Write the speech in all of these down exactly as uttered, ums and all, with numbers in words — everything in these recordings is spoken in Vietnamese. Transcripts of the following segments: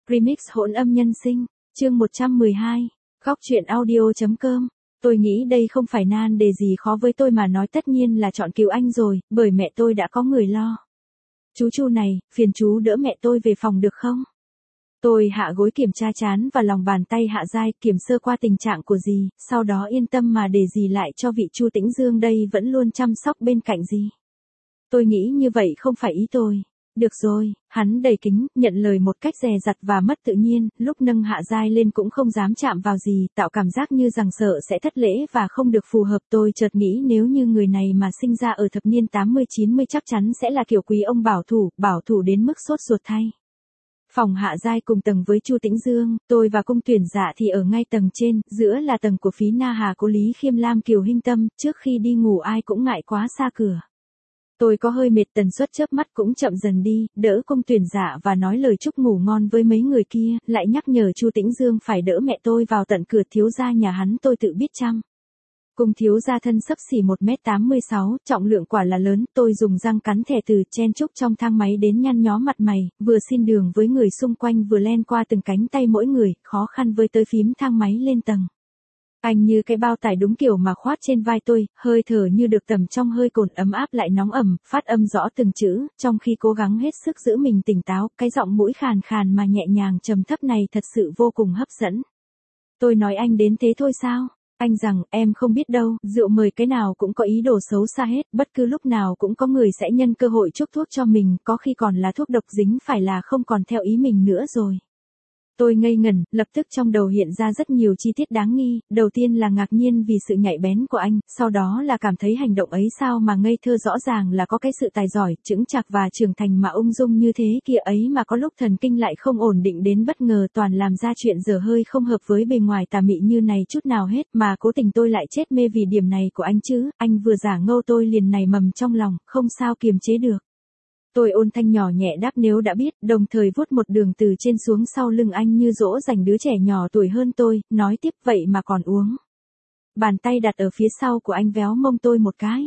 Remix hỗn âm nhân sinh, chương một trăm mười hai, góc truyện audio.com. Tôi nghĩ đây không phải nan đề gì khó với tôi mà nói, tất nhiên là chọn cứu anh rồi, bởi mẹ tôi đã có người lo. Chú Chu này, phiền chú đỡ mẹ tôi về phòng được không? Tôi hạ gối kiểm tra trán và lòng bàn tay Hạ Giai, kiểm sơ qua tình trạng của dì, sau đó yên tâm mà để dì lại cho vị Chu Tĩnh Dương đây vẫn luôn chăm sóc bên cạnh dì. Tôi nghĩ như vậy không phải ý tôi. Được rồi, hắn đầy kính, nhận lời một cách dè dặt và mất tự nhiên, lúc nâng Hạ Giai lên cũng không dám chạm vào gì, tạo cảm giác như rằng sợ sẽ thất lễ và không được phù hợp. Tôi chợt nghĩ nếu như người này mà sinh ra ở thập niên tám mươi chín mươi chắc chắn sẽ là kiểu quý ông bảo thủ, bảo thủ đến mức sốt ruột thay. Phòng Hạ Giai cùng tầng với Chu Tĩnh Dương, tôi và Cung Tuyển Dạ thì ở ngay tầng trên, giữa là tầng của Phí Na Hà, Cố Lý Khiêm, Lam Kiều, Hinh Tâm, trước khi đi ngủ ai cũng ngại quá xa cửa. Tôi có hơi mệt, tần suất chớp mắt cũng chậm dần đi, đỡ Cung Tuyển Dạ và nói lời chúc ngủ ngon với mấy người kia, lại nhắc nhở Chu Tĩnh Dương phải đỡ mẹ tôi vào tận cửa. Thiếu gia nhà hắn tôi tự biết chăm. Cung thiếu gia thân xấp xỉ một mét tám mươi sáu, trọng lượng quả là lớn, tôi dùng răng cắn thẻ từ chen chúc trong thang máy đến nhăn nhó mặt mày, vừa xin đường với người xung quanh vừa len qua từng cánh tay mỗi người, khó khăn với tới phím thang máy lên tầng. Anh như cái bao tải đúng kiểu mà khoát trên vai tôi, hơi thở như được tầm trong hơi cồn, ấm áp lại nóng ẩm, phát âm rõ từng chữ, trong khi cố gắng hết sức giữ mình tỉnh táo, cái giọng mũi khàn khàn mà nhẹ nhàng trầm thấp này thật sự vô cùng hấp dẫn. Tôi nói anh đến thế thôi sao? Anh rằng, em không biết đâu, rượu mời cái nào cũng có ý đồ xấu xa hết, bất cứ lúc nào cũng có người sẽ nhân cơ hội chuốc thuốc cho mình, có khi còn là thuốc độc dính phải là không còn theo ý mình nữa rồi. Tôi ngây ngẩn, lập tức trong đầu hiện ra rất nhiều chi tiết đáng nghi, đầu tiên là ngạc nhiên vì sự nhạy bén của anh, sau đó là cảm thấy hành động ấy sao mà ngây thơ, rõ ràng là có cái sự tài giỏi, chững chạc và trưởng thành mà ung dung như thế kia ấy mà có lúc thần kinh lại không ổn định đến bất ngờ, toàn làm ra chuyện dở hơi không hợp với bề ngoài tà mị như này chút nào hết, mà cố tình tôi lại chết mê vì điểm này của anh chứ. Anh vừa giả ngâu tôi liền nảy mầm trong lòng, không sao kiềm chế được. Tôi ôn thanh nhỏ nhẹ đáp nếu đã biết, đồng thời vuốt một đường từ trên xuống sau lưng anh như dỗ dành đứa trẻ nhỏ tuổi hơn tôi, nói tiếp vậy mà còn uống. Bàn tay đặt ở phía sau của anh véo mông tôi một cái.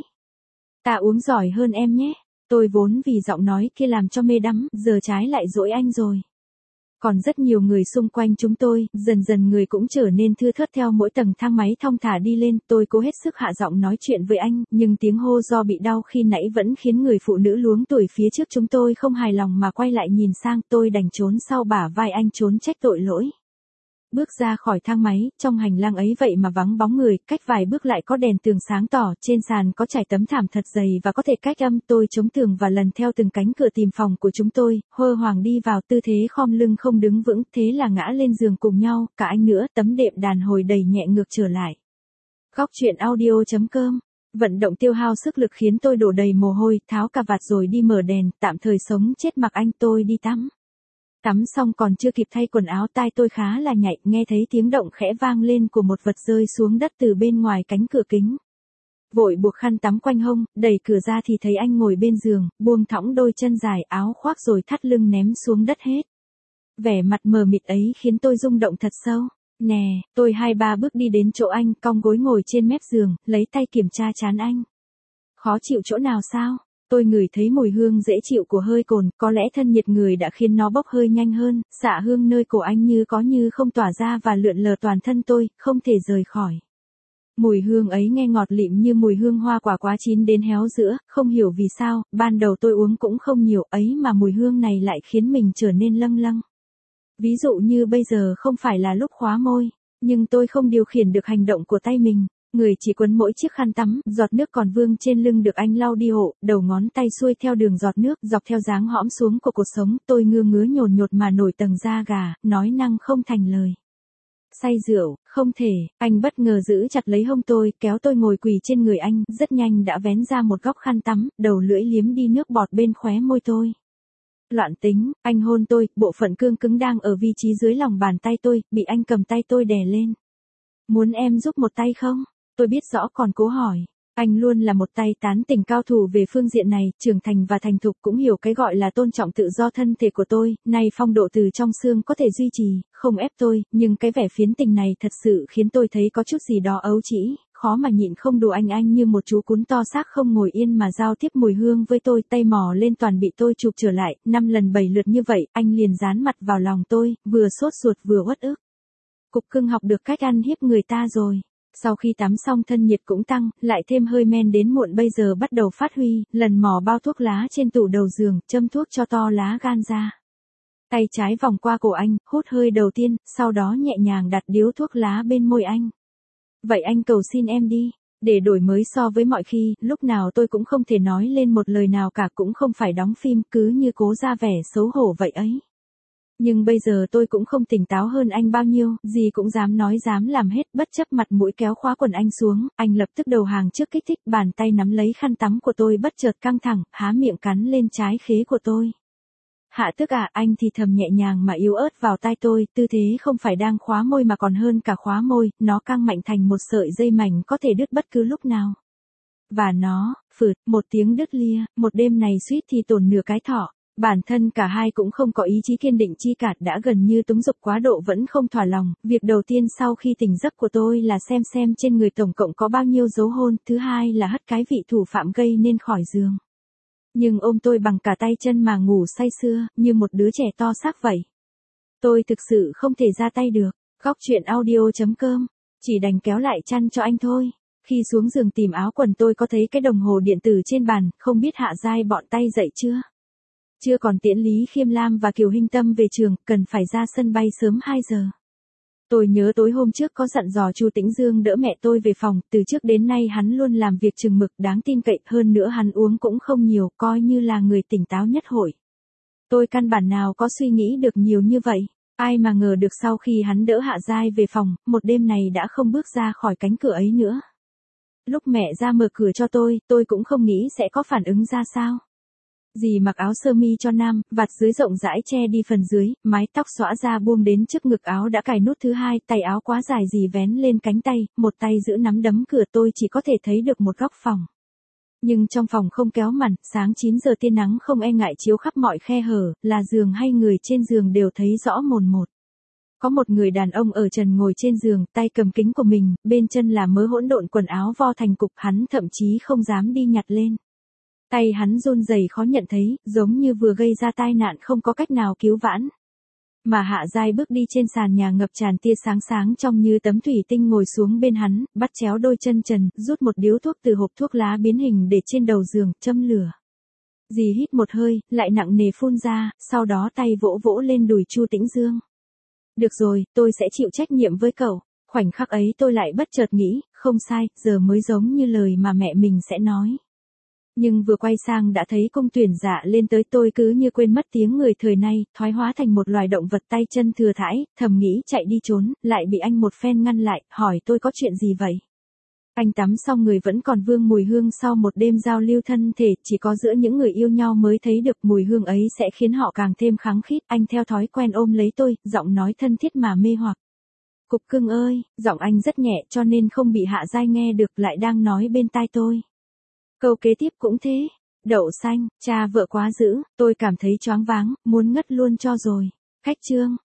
Ta uống giỏi hơn em nhé. Tôi vốn vì giọng nói kia làm cho mê đắm, giờ trái lại dỗi anh rồi. Còn rất nhiều người xung quanh chúng tôi, dần dần người cũng trở nên thưa thớt theo mỗi tầng thang máy thong thả đi lên. Tôi cố hết sức hạ giọng nói chuyện với anh, nhưng tiếng hô do bị đau khi nãy vẫn khiến người phụ nữ luống tuổi phía trước chúng tôi không hài lòng mà quay lại nhìn sang. Tôi đành trốn sau bả vai anh trốn trách tội lỗi. Bước ra khỏi thang máy, trong hành lang ấy vậy mà vắng bóng người, cách vài bước lại có đèn tường sáng tỏ, trên sàn có trải tấm thảm thật dày và có thể cách âm. Tôi chống tường và lần theo từng cánh cửa tìm phòng của chúng tôi, hơ hoàng đi vào, tư thế khom lưng không đứng vững, thế là ngã lên giường cùng nhau, cả anh nữa, tấm đệm đàn hồi đầy nhẹ ngược trở lại. Góc truyện audio.com. Vận động tiêu hao sức lực khiến tôi đổ đầy mồ hôi, tháo cà vạt rồi đi mở đèn, tạm thời sống chết mặc anh. Tôi đi tắm. Tắm xong còn chưa kịp thay quần áo, tai tôi khá là nhạy, nghe thấy tiếng động khẽ vang lên của một vật rơi xuống đất từ bên ngoài cánh cửa kính. Vội buộc khăn tắm quanh hông, đẩy cửa ra thì thấy anh ngồi bên giường, buông thõng đôi chân dài, áo khoác rồi thắt lưng ném xuống đất hết. Vẻ mặt mờ mịt ấy khiến tôi rung động thật sâu. Nè, tôi hai ba bước đi đến chỗ anh, cong gối ngồi trên mép giường, lấy tay kiểm tra trán anh. Khó chịu chỗ nào sao? Tôi ngửi thấy mùi hương dễ chịu của hơi cồn, có lẽ thân nhiệt người đã khiến nó bốc hơi nhanh hơn, xạ hương nơi cổ anh như có như không tỏa ra và lượn lờ toàn thân tôi, không thể rời khỏi. Mùi hương ấy nghe ngọt lịm như mùi hương hoa quả quá chín đến héo giữa, không hiểu vì sao, ban đầu tôi uống cũng không nhiều ấy mà mùi hương này lại khiến mình trở nên lâng lâng. Ví dụ như bây giờ không phải là lúc khóa môi, nhưng tôi không điều khiển được hành động của tay mình. Người chỉ quấn mỗi chiếc khăn tắm, giọt nước còn vương trên lưng được anh lau đi hộ, đầu ngón tay xuôi theo đường giọt nước, dọc theo dáng hõm xuống của cột sống, tôi ngơ ngứa nhồn nhột mà nổi tầng da gà, nói năng không thành lời. Say rượu, không thể, anh bất ngờ giữ chặt lấy hông tôi, kéo tôi ngồi quỳ trên người anh, rất nhanh đã vén ra một góc khăn tắm, đầu lưỡi liếm đi nước bọt bên khóe môi tôi. Loạn tính, anh hôn tôi, bộ phận cương cứng đang ở vị trí dưới lòng bàn tay tôi, bị anh cầm tay tôi đè lên. Muốn em giúp một tay không? Tôi biết rõ còn cố hỏi. Anh luôn là một tay tán tỉnh cao thủ về phương diện này, trưởng thành và thành thục, cũng hiểu cái gọi là tôn trọng tự do thân thể của tôi, nay phong độ từ trong xương có thể duy trì, không ép tôi, nhưng cái vẻ phiến tình này thật sự khiến tôi thấy có chút gì đó ấu trĩ, khó mà nhịn không đùa anh anh như một chú cún to xác không ngồi yên mà giao tiếp mùi hương với tôi, tay mò lên toàn bị tôi chụp trở lại, năm lần bảy lượt như vậy, anh liền dán mặt vào lòng tôi, vừa sốt ruột vừa uất ức. Cục cưng học được cách ăn hiếp người ta rồi. Sau khi tắm xong thân nhiệt cũng tăng, lại thêm hơi men đến muộn bây giờ bắt đầu phát huy, lần mò bao thuốc lá trên tủ đầu giường, châm thuốc cho to lá gan ra. Tay trái vòng qua cổ anh, hút hơi đầu tiên, sau đó nhẹ nhàng đặt điếu thuốc lá bên môi anh. Vậy anh cầu xin em đi. Để đổi mới so với mọi khi, lúc nào tôi cũng không thể nói lên một lời nào cả, cũng không phải đóng phim, cứ như cố ra vẻ xấu hổ vậy ấy. Nhưng bây giờ tôi cũng không tỉnh táo hơn anh bao nhiêu, gì cũng dám nói dám làm hết, bất chấp mặt mũi kéo khóa quần anh xuống, anh lập tức đầu hàng trước kích thích, bàn tay nắm lấy khăn tắm của tôi bất chợt căng thẳng, há miệng cắn lên trái khế của tôi. Hạ tức à, anh thì thầm nhẹ nhàng mà yếu ớt vào tai tôi, tư thế không phải đang khóa môi mà còn hơn cả khóa môi, nó căng mạnh thành một sợi dây mảnh có thể đứt bất cứ lúc nào. Và nó, phượt, một tiếng đứt lia, một đêm này suýt thì tổn nửa cái thỏ. Bản thân cả hai cũng không có ý chí kiên định chi cả, đã gần như túng dục quá độ vẫn không thỏa lòng. Việc đầu tiên sau khi tỉnh giấc của tôi là xem xem trên người tổng cộng có bao nhiêu dấu hôn, thứ hai là hất cái vị thủ phạm gây nên khỏi giường. Nhưng ôm tôi bằng cả tay chân mà ngủ say sưa, như một đứa trẻ to xác vậy. Tôi thực sự không thể ra tay được. Góc truyện audio chấm com, chỉ đành kéo lại chăn cho anh thôi. Khi xuống giường tìm áo quần tôi có thấy cái đồng hồ điện tử trên bàn, không biết Hạ Giai bọn tay dậy chưa? Chưa, còn tiễn Lý Khiêm Lam và Kiều Hinh Tâm về trường, cần phải ra sân bay sớm hai giờ. Tôi nhớ tối hôm trước có dặn dò Chu Tĩnh Dương đỡ mẹ tôi về phòng, từ trước đến nay hắn luôn làm việc chừng mực, đáng tin cậy, hơn nữa hắn uống cũng không nhiều, coi như là người tỉnh táo nhất hội. Tôi căn bản nào có suy nghĩ được nhiều như vậy, ai mà ngờ được sau khi hắn đỡ Hạ Giai về phòng, một đêm này đã không bước ra khỏi cánh cửa ấy nữa. Lúc mẹ ra mở cửa cho tôi, tôi cũng không nghĩ sẽ có phản ứng ra sao. Dì mặc áo sơ mi cho nam, vạt dưới rộng rãi che đi phần dưới, mái tóc xõa ra buông đến trước ngực áo đã cài nút thứ hai, tay áo quá dài dì vén lên cánh tay, một tay giữ nắm đấm cửa, tôi chỉ có thể thấy được một góc phòng. Nhưng trong phòng không kéo màn, sáng chín giờ tia nắng không e ngại chiếu khắp mọi khe hở, là giường hay người trên giường đều thấy rõ mồn một. Có một người đàn ông ở trần ngồi trên giường, tay cầm kính của mình, bên chân là mớ hỗn độn quần áo vo thành cục, hắn thậm chí không dám đi nhặt lên. Tay hắn run rẩy khó nhận thấy, giống như vừa gây ra tai nạn không có cách nào cứu vãn. Mà Hạ Giai bước đi trên sàn nhà ngập tràn tia sáng sáng trong như tấm thủy tinh ngồi xuống bên hắn, bắt chéo đôi chân trần, rút một điếu thuốc từ hộp thuốc lá biến hình để trên đầu giường, châm lửa. Dì hít một hơi, lại nặng nề phun ra, sau đó tay vỗ vỗ lên đùi Chu Tĩnh Dương. Được rồi, tôi sẽ chịu trách nhiệm với cậu. Khoảnh khắc ấy tôi lại bất chợt nghĩ, không sai, giờ mới giống như lời mà mẹ mình sẽ nói. Nhưng vừa quay sang đã thấy cung tuyển dạ lên tới, tôi cứ như quên mất tiếng người thời nay, thoái hóa thành một loài động vật tay chân thừa thãi, thầm nghĩ chạy đi trốn, lại bị anh một phen ngăn lại, hỏi tôi có chuyện gì vậy. Anh tắm xong người vẫn còn vương mùi hương sau một đêm giao lưu thân thể, chỉ có giữa những người yêu nhau mới thấy được mùi hương ấy sẽ khiến họ càng thêm khăng khít. Anh theo thói quen ôm lấy tôi, giọng nói thân thiết mà mê hoặc. Cục cưng ơi, giọng anh rất nhẹ cho nên không bị Hạ Giai nghe được, lại đang nói bên tai tôi. Câu kế tiếp cũng thế. Đậu xanh, cha vợ quá dữ, tôi cảm thấy choáng váng, muốn ngất luôn cho rồi. Khách chương.